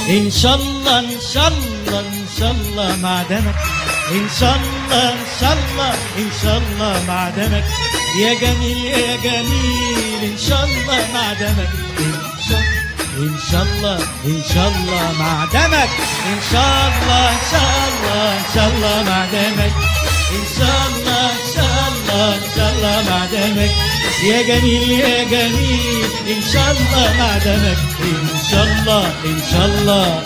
إن شاء الله إن شاء الله إن شاء الله مع دمك، إن شاء الله إن شاء الله إن شاء الله مع دمك يا جميل يا جميل، إن شاء الله مع دمك، إن شاء الله إن شاء الله مع دمك، إن شاء الله إن شاء الله إن شاء الله مع دمك، إن شاء الله إن شاء الله إن شاء الله مع دمك يا جميل يا جميل، إن شاء الله مع دمك، إن شاء الله إن شاء الله.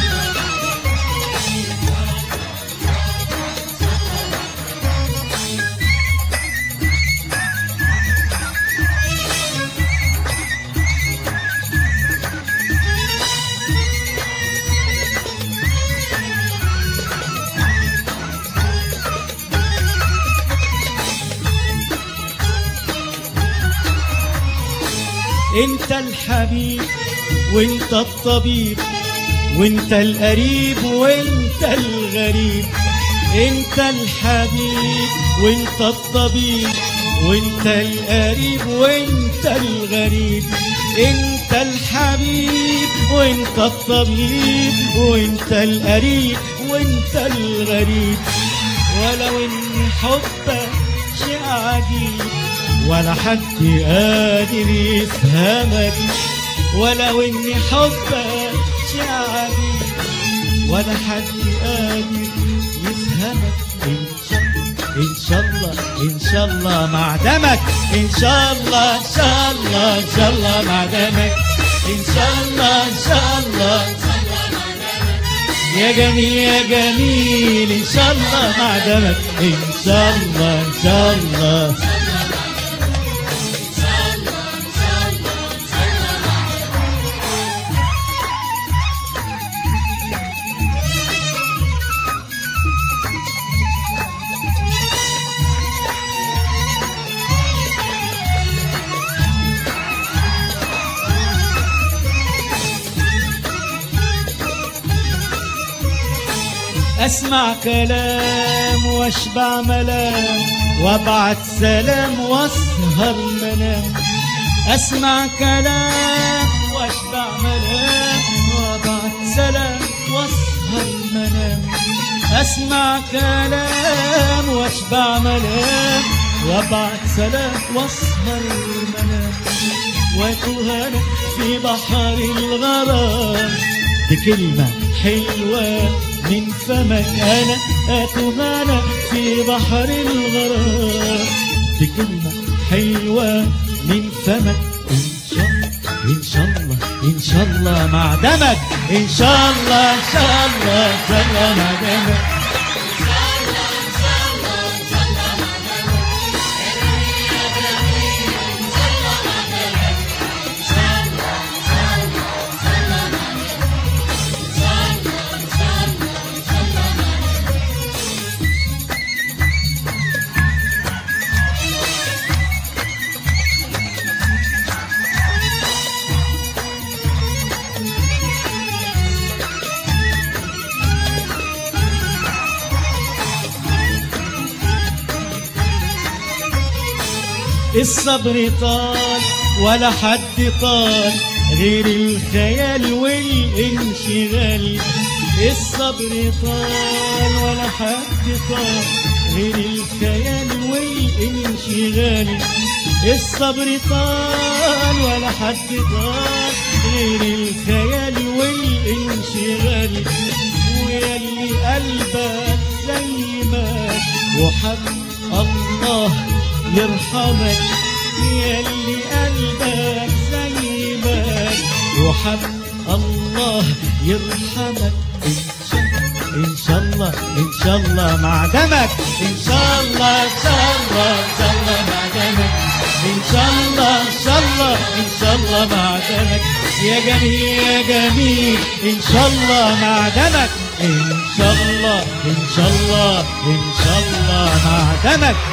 انت الحبيب وانت الطبيب وانت القريب وانت الغريب، انت الحبيب وانت الطبيب وانت القريب وانت الغريب، انت الحبيب وانت الطبيب وانت القريب وانت الغريب، ولو ان حبك شيء عجيب ولا حد قادر يفهمك، ولو ان حبك شيء عجيب ولا حد قادر يفهمك، ان شاء الله ان شاء الله مع دمك، ان شاء الله ان شاء الله ان شاء الله مع دمك، ان شاء الله ان شاء الله يا جميل يا جميل، ان شاء الله مع دمك، ان شاء الله ان شاء الله. أسمع كلام واشبع ملام وابعت سلام واسهر منام، أسمع كلام واشبع ملام وابعت سلام واسهر منام، أسمع كلام واشبع ملام وابعت سلام واسهر منام، وتهانى في بحر الغرام دي كلمة حلوة من فمك، أنا أتهانى في بحر الغرام دي كلمة حلوة من فمك، إن شاء الله إن شاء الله مع دمك، إن شاء الله إن شاء الله إن شاء الله مع دمك، الصبر طال ولا حد طال غير الخيال والانشغال، الصبر طال ولا حد طال غير الخيال والانشغال، الصبر طال ولا حد طال غير الخيال والانشغال، ويلي قلبك زي ما وحب الله يرحمك، يلي قلبك زي ما وحب الله يرحمك، إن شاء الله إن شاء الله مع دمك، إن شاء الله إن شاء الله إن شاء الله مع دمك، إن شاء الله إن شاء الله إن شاء الله مع دمك يا جميل يا جميل، إن شاء الله مع دمك، إن شاء الله إن شاء الله إن شاء الله مع دمك.